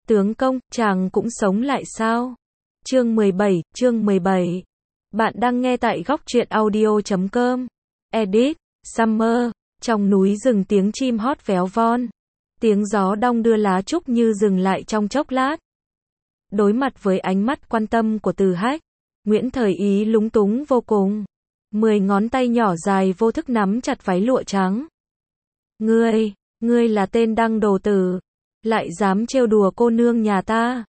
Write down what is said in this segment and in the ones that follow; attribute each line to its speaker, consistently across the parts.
Speaker 1: Tướng công, chàng cũng sống lại sao? Chương 17. Bạn đang nghe tại góc truyện audio.com. Edit, Summer, trong núi rừng tiếng chim hót véo von. Tiếng gió đong đưa lá trúc như dừng lại trong chốc lát. Đối mặt với ánh mắt quan tâm của Từ Hách, Nguyễn Thời Ý lúng túng vô cùng. 10 ngón tay nhỏ dài vô thức nắm chặt váy lụa trắng. Ngươi là tên đăng đồ tử, lại dám trêu đùa cô nương nhà ta.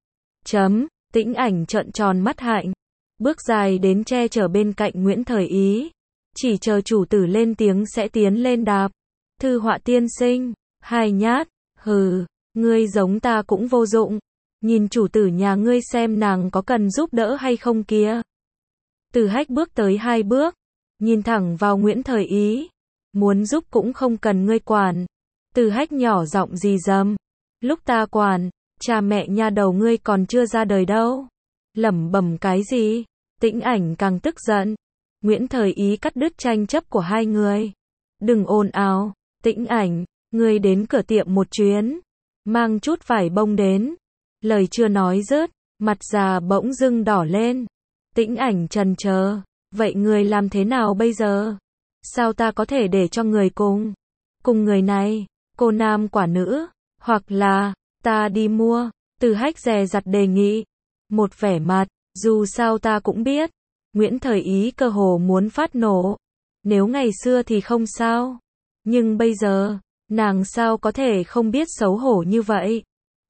Speaker 1: Tĩnh Ảnh trợn tròn mắt hạnh, bước dài đến che chở bên cạnh Nguyễn Thời Ý. Chỉ chờ chủ tử lên tiếng sẽ tiến lên đạp. Thư họa tiên sinh, hai nhát, hừ, ngươi giống ta cũng vô dụng. Nhìn chủ tử nhà ngươi xem nàng có cần giúp đỡ hay không kia. Từ Hách bước tới 2 bước, nhìn thẳng vào Nguyễn Thời Ý. Muốn giúp cũng không cần ngươi quản. Từ Hách nhỏ giọng rì rầm. Lúc ta quản, cha mẹ nha đầu ngươi còn chưa ra đời đâu. Lẩm bẩm cái gì? Tĩnh Ảnh càng tức giận. Nguyễn Thời Ý cắt đứt tranh chấp của hai người. Đừng ồn ào, Tĩnh Ảnh, ngươi đến cửa tiệm một chuyến. Mang chút vải bông đến. Lời chưa nói dứt, mặt già bỗng dưng đỏ lên. Tĩnh Ảnh trần chờ. Vậy người làm thế nào bây giờ? Sao ta có thể để cho người cùng người này, cô nam quả nữ, hoặc là, ta đi mua, Từ Hách dè dặt đề nghị. Một vẻ mặt, dù sao ta cũng biết. Nguyễn Thời Ý cơ hồ muốn phát nổ. Nếu ngày xưa thì không sao. Nhưng bây giờ, nàng sao có thể không biết xấu hổ như vậy?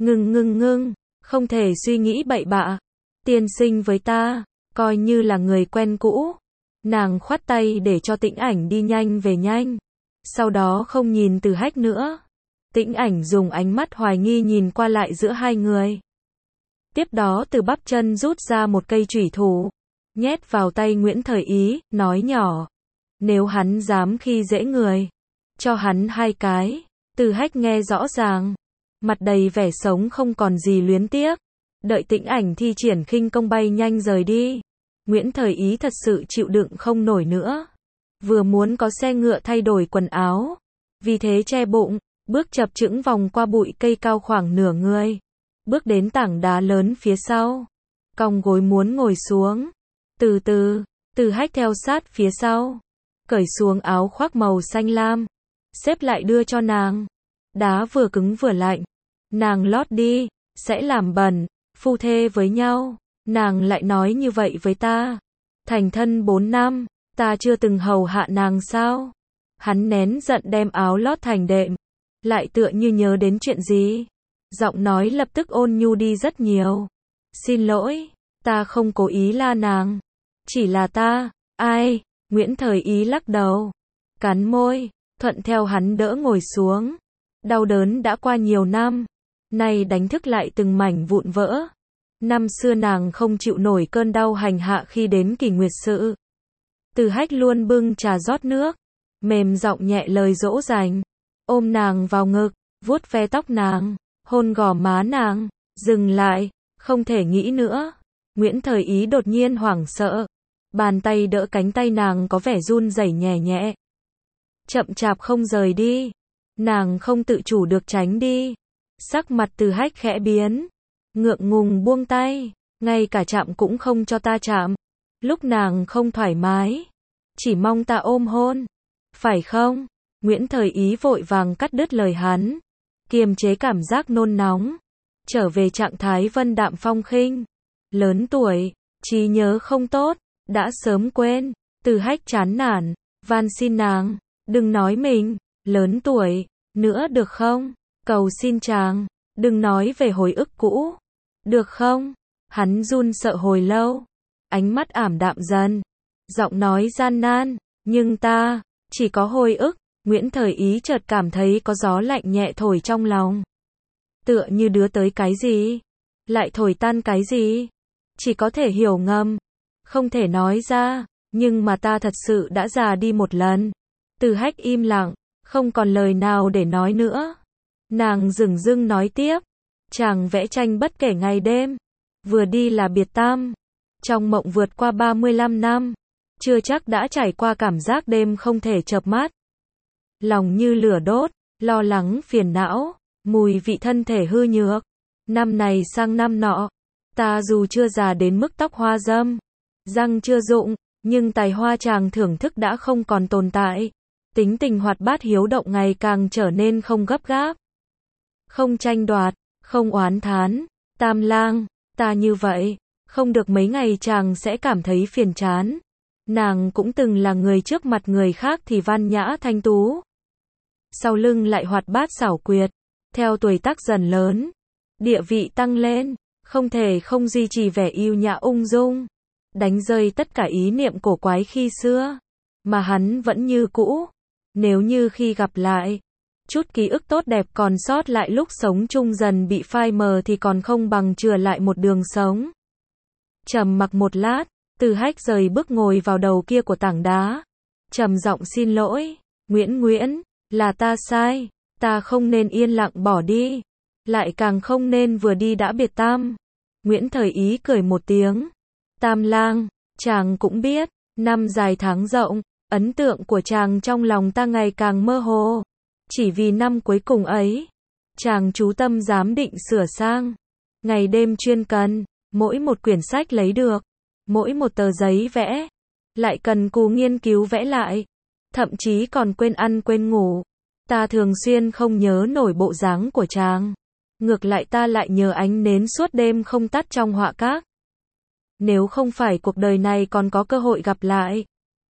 Speaker 1: Ngưng, không thể suy nghĩ bậy bạ. Tiên sinh với ta, coi như là người quen cũ. Nàng khoát tay để cho Tĩnh Ảnh đi nhanh về nhanh. Sau đó không nhìn Từ Hách nữa. Tĩnh Ảnh dùng ánh mắt hoài nghi nhìn qua lại giữa hai người. Tiếp đó từ bắp chân rút ra một cây chủy thủ, nhét vào tay Nguyễn Thời Ý, nói nhỏ. Nếu hắn dám khi dễ người, cho hắn 2 cái. Từ Hách nghe rõ ràng, mặt đầy vẻ sống không còn gì luyến tiếc. Đợi Tĩnh Ảnh thi triển khinh công bay nhanh rời đi. Nguyễn Thời Ý thật sự chịu đựng không nổi nữa. Vừa muốn có xe ngựa thay đổi quần áo, vì thế che bụng, bước chập chững vòng qua bụi cây cao khoảng nửa người. Bước đến tảng đá lớn phía sau. Cong gối muốn ngồi xuống. Từ từ, Từ Hách theo sát phía sau. Cởi xuống áo khoác màu xanh lam. Xếp lại đưa cho nàng. Đá vừa cứng vừa lạnh. Nàng lót đi, sẽ làm bẩn, phu thê với nhau. Nàng lại nói như vậy với ta. Thành thân 4 năm, ta chưa từng hầu hạ nàng sao? Hắn nén giận đem áo lót thành đệm. Lại tựa như nhớ đến chuyện gì. Giọng nói lập tức ôn nhu đi rất nhiều. Xin lỗi, ta không cố ý la nàng. Chỉ là ta, ai? Nguyễn Thời Ý lắc đầu. Cắn môi, thuận theo hắn đỡ ngồi xuống. Đau đớn đã qua nhiều năm. Nay đánh thức lại từng mảnh vụn vỡ. Năm xưa nàng không chịu nổi cơn đau hành hạ khi đến kỳ nguyệt sự. Từ Hách luôn bưng trà rót nước. Mềm giọng nhẹ lời dỗ dành. Ôm nàng vào ngực, vuốt ve tóc nàng, hôn gò má nàng. Dừng lại, không thể nghĩ nữa. Nguyễn Thời Ý đột nhiên hoảng sợ. Bàn tay đỡ cánh tay nàng có vẻ run rẩy nhẹ nhẹ. Chậm chạp không rời đi. Nàng không tự chủ được tránh đi. Sắc mặt Từ Hách khẽ biến. Ngượng ngùng buông tay. Ngay cả chạm cũng không cho ta chạm. Lúc nàng không thoải mái, chỉ mong ta ôm hôn. Phải không? Nguyễn Thời Ý vội vàng cắt đứt lời hắn. Kiềm chế cảm giác nôn nóng. Trở về trạng thái vân đạm phong khinh. Lớn tuổi, trí nhớ không tốt, đã sớm quên. Từ Hách chán nản, van xin nàng, đừng nói mình lớn tuổi nữa được không? Cầu xin chàng, đừng nói về hồi ức cũ. Được không? Hắn run sợ hồi lâu. Ánh mắt ảm đạm dần. Giọng nói gian nan. Nhưng ta, chỉ có hồi ức. Nguyễn Thời Ý chợt cảm thấy có gió lạnh nhẹ thổi trong lòng. Tựa như đưa tới cái gì? Lại thổi tan cái gì? Chỉ có thể hiểu ngầm. Không thể nói ra. Nhưng mà ta thật sự đã già đi một lần. Từ Hách im lặng. Không còn lời nào để nói nữa. Nàng dửng dưng nói tiếp. Chàng vẽ tranh bất kể ngày đêm. Vừa đi là biệt tam. Trong mộng vượt qua 35 năm. Chưa chắc đã trải qua cảm giác đêm không thể chợp mắt. Lòng như lửa đốt, lo lắng phiền não, mùi vị thân thể hư nhược. Năm này sang năm nọ, ta dù chưa già đến mức tóc hoa râm, răng chưa rụng, nhưng tài hoa chàng thưởng thức đã không còn tồn tại. Tính tình hoạt bát hiếu động ngày càng trở nên không gấp gáp, không tranh đoạt, không oán thán. Tam lang, ta như vậy, không được mấy ngày chàng sẽ cảm thấy phiền chán. Nàng cũng từng là người trước mặt người khác thì văn nhã thanh tú, sau lưng lại hoạt bát xảo quyệt. Theo tuổi tác dần lớn, địa vị tăng lên, không thể không duy trì vẻ yêu nhã ung dung, đánh rơi tất cả ý niệm cổ quái khi xưa, mà hắn vẫn như cũ. Nếu như khi gặp lại, chút ký ức tốt đẹp còn sót lại lúc sống chung dần bị phai mờ thì còn không bằng chừa lại một đường sống. Trầm mặc một lát, Từ Hách rời bước ngồi vào đầu kia của tảng đá, trầm giọng xin lỗi, Nguyễn, là ta sai, ta không nên yên lặng bỏ đi, lại càng không nên vừa đi đã biệt tam. Nguyễn Thời Ý cười một tiếng, Tam lang, chàng cũng biết, năm dài tháng rộng, ấn tượng của chàng trong lòng ta ngày càng mơ hồ. Chỉ vì năm cuối cùng ấy, chàng chú tâm giám định sửa sang, ngày đêm chuyên cần, mỗi một quyển sách lấy được, mỗi một tờ giấy vẽ, lại cần cù nghiên cứu vẽ lại, thậm chí còn quên ăn quên ngủ. Ta thường xuyên không nhớ nổi bộ dáng của chàng, ngược lại ta lại nhớ ánh nến suốt đêm không tắt trong họa các. Nếu không phải cuộc đời này còn có cơ hội gặp lại,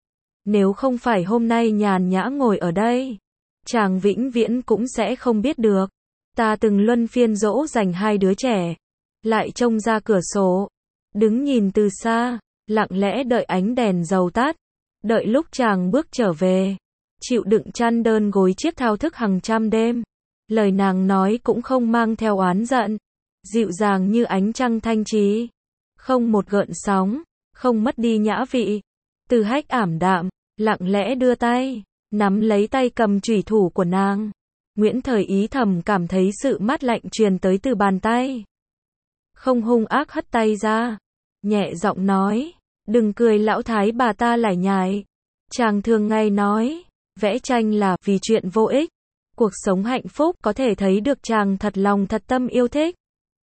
Speaker 1: nếu không phải hôm nay nhàn nhã ngồi ở đây, chàng vĩnh viễn cũng sẽ không biết được. Ta từng luân phiên dỗ dành hai đứa trẻ, lại trông ra cửa sổ, đứng nhìn từ xa, lặng lẽ đợi ánh đèn dầu tắt, đợi lúc chàng bước trở về, chịu đựng chăn đơn gối chiếc thao thức hàng trăm đêm. Lời nàng nói cũng không mang theo oán giận, dịu dàng như ánh trăng thanh trí, không một gợn sóng, không mất đi nhã vị. Từ Hách ảm đạm, lặng lẽ đưa tay, nắm lấy tay cầm chủy thủ của nàng. Nguyễn Thời Ý thầm cảm thấy sự mát lạnh truyền tới từ bàn tay. Không hung ác hất tay ra, nhẹ giọng nói, đừng cười lão thái bà ta lải nhải. Chàng thường ngày nói, vẽ tranh là vì chuyện vô ích. Cuộc sống hạnh phúc có thể thấy được chàng thật lòng thật tâm yêu thích.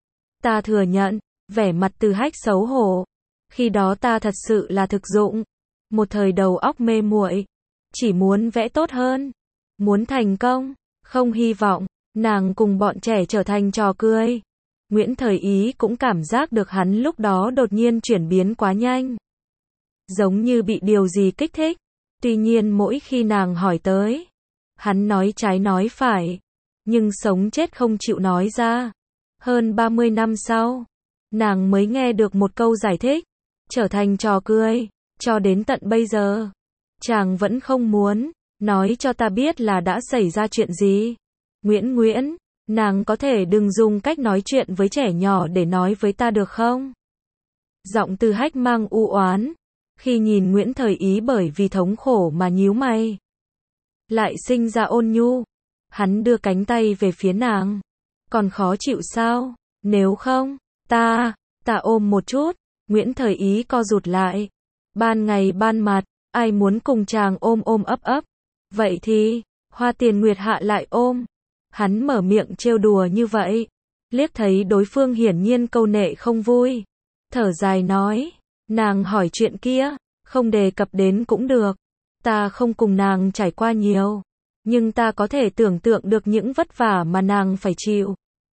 Speaker 1: Ta thừa nhận, vẻ mặt Từ Hách xấu hổ. Khi đó ta thật sự là thực dụng. Một thời đầu óc mê muội, chỉ muốn vẽ tốt hơn, muốn thành công, không hy vọng nàng cùng bọn trẻ trở thành trò cười. Nguyễn Thời Ý cũng cảm giác được hắn lúc đó đột nhiên chuyển biến quá nhanh, giống như bị điều gì kích thích. Tuy nhiên mỗi khi nàng hỏi tới, hắn nói trái nói phải, nhưng sống chết không chịu nói ra. Hơn 30 năm sau, nàng mới nghe được một câu giải thích, trở thành trò cười. Cho đến tận bây giờ, chàng vẫn không muốn nói cho ta biết là đã xảy ra chuyện gì. Nguyễn, nàng có thể đừng dùng cách nói chuyện với trẻ nhỏ để nói với ta được không? Giọng Từ Hách mang u oán, khi nhìn Nguyễn Thời Ý bởi vì thống khổ mà nhíu mày, lại sinh ra ôn nhu. Hắn đưa cánh tay về phía nàng, còn khó chịu sao? Nếu không, ta ôm một chút. Nguyễn Thời Ý co rụt lại. Ban ngày ban mặt, ai muốn cùng chàng ôm ôm ấp ấp. Vậy thì, Hoa Tiền Nguyệt Hạ lại ôm. Hắn mở miệng trêu đùa như vậy, liếc thấy đối phương hiển nhiên câu nệ không vui, thở dài nói, nàng hỏi chuyện kia, không đề cập đến cũng được. Ta không cùng nàng trải qua nhiều, nhưng ta có thể tưởng tượng được những vất vả mà nàng phải chịu.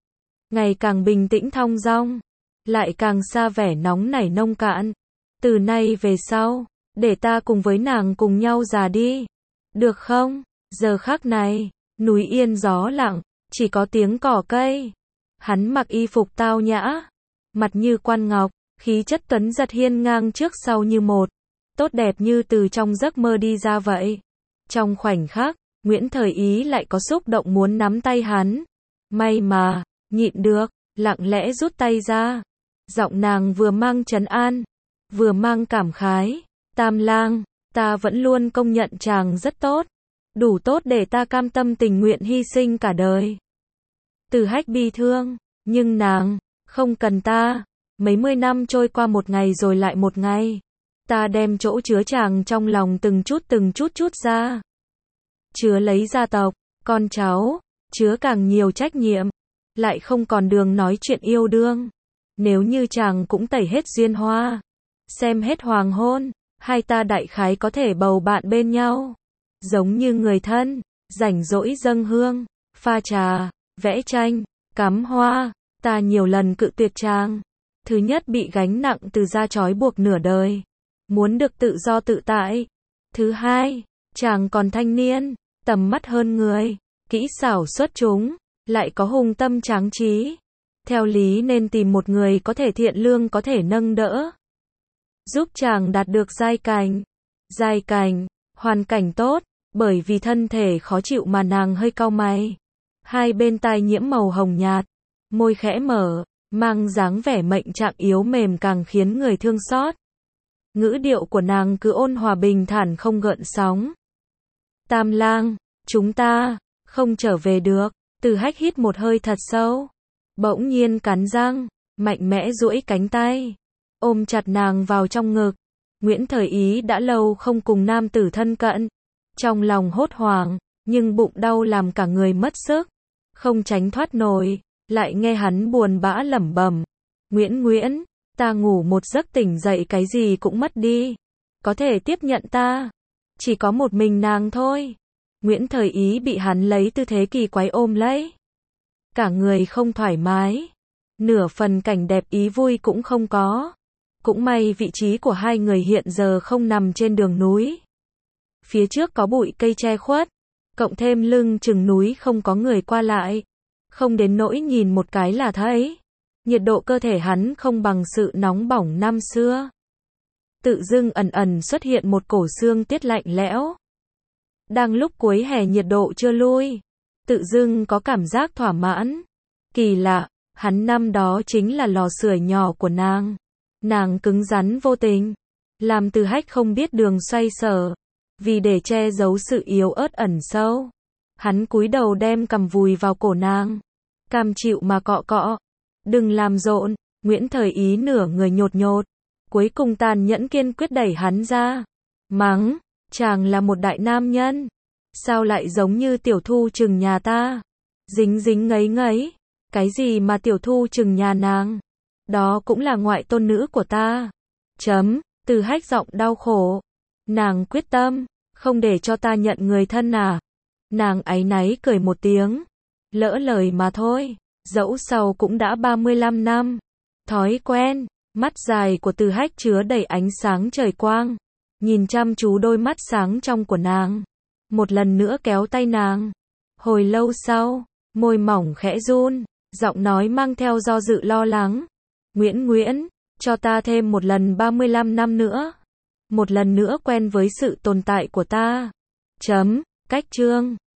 Speaker 1: Ngày càng bình tĩnh thong dong, lại càng xa vẻ nóng nảy nông cạn. Từ nay về sau, để ta cùng với nàng cùng nhau già đi, được không? Giờ khắc này, núi yên gió lặng, chỉ có tiếng cỏ cây. Hắn mặc y phục tao nhã, mặt như quan ngọc, khí chất tuấn giật hiên ngang trước sau như một, tốt đẹp như từ trong giấc mơ đi ra vậy. Trong khoảnh khắc, Nguyễn Thời Ý lại có xúc động muốn nắm tay hắn. May mà, nhịn được, lặng lẽ rút tay ra. Giọng nàng vừa mang trấn an, vừa mang cảm khái. Tam lang, ta vẫn luôn công nhận chàng rất tốt, đủ tốt để ta cam tâm tình nguyện hy sinh cả đời. Từ Hách bi thương, nhưng nàng, không cần ta. Mấy mươi năm trôi qua một ngày rồi lại một ngày. Ta đem chỗ chứa chàng trong lòng từng chút ra. Chứa lấy gia tộc, con cháu, chứa càng nhiều trách nhiệm. lại không còn đường nói chuyện yêu đương. Nếu như chàng cũng tẩy hết duyên hoa, xem hết hoàng hôn, hai ta đại khái có thể bầu bạn bên nhau. Giống như người thân, rảnh rỗi dâng hương, pha trà, vẽ tranh, cắm hoa, ta nhiều lần cự tuyệt chàng. Thứ nhất bị gánh nặng từ gia trói buộc nửa đời, muốn được tự do tự tại. Thứ hai, chàng còn thanh niên, tầm mắt hơn người, kỹ xảo xuất chúng, lại có hùng tâm tráng trí. Theo lý nên tìm một người có thể thiện lương có thể nâng đỡ, giúp chàng đạt được giai cảnh. Giai cảnh, hoàn cảnh tốt, bởi vì thân thể khó chịu mà nàng hơi cau mày. Hai bên tai nhiễm màu hồng nhạt, môi khẽ mở, mang dáng vẻ mệnh trạng yếu mềm càng khiến người thương xót. Ngữ điệu của nàng cứ ôn hòa bình thản không gợn sóng. Tam lang, chúng ta không trở về được. Từ Hách hít một hơi thật sâu, bỗng nhiên cắn răng, mạnh mẽ duỗi cánh tay, ôm chặt nàng vào trong ngực. Nguyễn Thời Ý đã lâu không cùng nam tử thân cận, trong lòng hốt hoảng, nhưng bụng đau làm cả người mất sức, không tránh thoát nổi, lại nghe hắn buồn bã lẩm bẩm, Nguyễn, ta ngủ một giấc tỉnh dậy cái gì cũng mất đi, có thể tiếp nhận ta, chỉ có một mình nàng thôi. Nguyễn Thời Ý bị hắn lấy tư thế kỳ quái ôm lấy, cả người không thoải mái, nửa phần cảnh đẹp ý vui cũng không có. Cũng may vị trí của hai người hiện giờ không nằm trên đường núi. Phía trước có bụi cây che khuất, cộng thêm lưng chừng núi không có người qua lại, không đến nỗi nhìn một cái là thấy. Nhiệt độ cơ thể hắn không bằng sự nóng bỏng năm xưa. Tự dưng ẩn ẩn xuất hiện một cổ xương tiết lạnh lẽo. Đang lúc cuối hè nhiệt độ chưa lui, tự dưng có cảm giác thỏa mãn. Kỳ lạ, hắn năm đó chính là lò sưởi nhỏ của nàng. Nàng cứng rắn vô tình, làm Từ Hách không biết đường xoay sở. Vì để che giấu sự yếu ớt ẩn sâu, hắn cúi đầu đem cằm vùi vào cổ nàng, cam chịu mà cọ cọ. Đừng làm rộn. Nguyễn Thời Ý nửa người nhột nhột, cuối cùng tàn nhẫn kiên quyết đẩy hắn ra, mắng, chàng là một đại nam nhân, sao lại giống như tiểu thu trừng nhà ta, dính ngấy ngấy, cái gì mà tiểu thu trừng nhà nàng, đó cũng là ngoại tôn nữ của ta. Từ Hách giọng đau khổ, nàng quyết tâm, không để cho ta nhận người thân à. Nàng áy náy cười một tiếng, lỡ lời mà thôi, dẫu sau cũng đã 35 năm. Thói quen, mắt dài của Từ Hách chứa đầy ánh sáng trời quang, nhìn chăm chú đôi mắt sáng trong của nàng, một lần nữa kéo tay nàng. Hồi lâu sau, môi mỏng khẽ run, giọng nói mang theo do dự lo lắng. Nguyễn, cho ta thêm một lần 35 năm nữa. Một lần nữa quen với sự tồn tại của ta. Cách chương